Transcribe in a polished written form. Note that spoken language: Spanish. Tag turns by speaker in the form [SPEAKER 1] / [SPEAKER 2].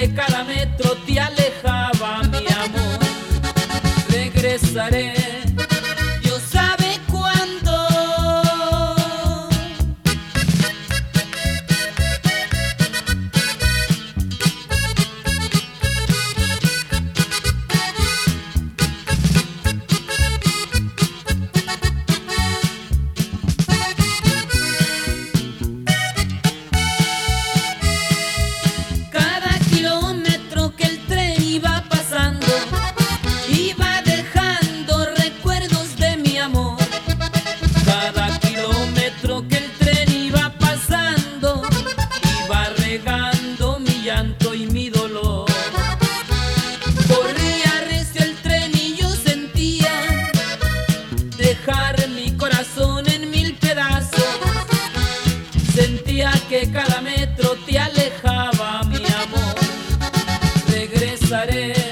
[SPEAKER 1] que cada metro te alejaba, mi amor. Regresaré, Dios sabe cuándo. Cada kilómetro que el tren iba pasando iba dejando recuerdos de mi amor. Cada kilómetro que el tren iba pasando iba regando mi llanto y mi dolor. Corría recio el tren y yo sentía dejar mi corazón en mil pedazos. Sentía que cada metro te alejaba, mi amor. Regresaré.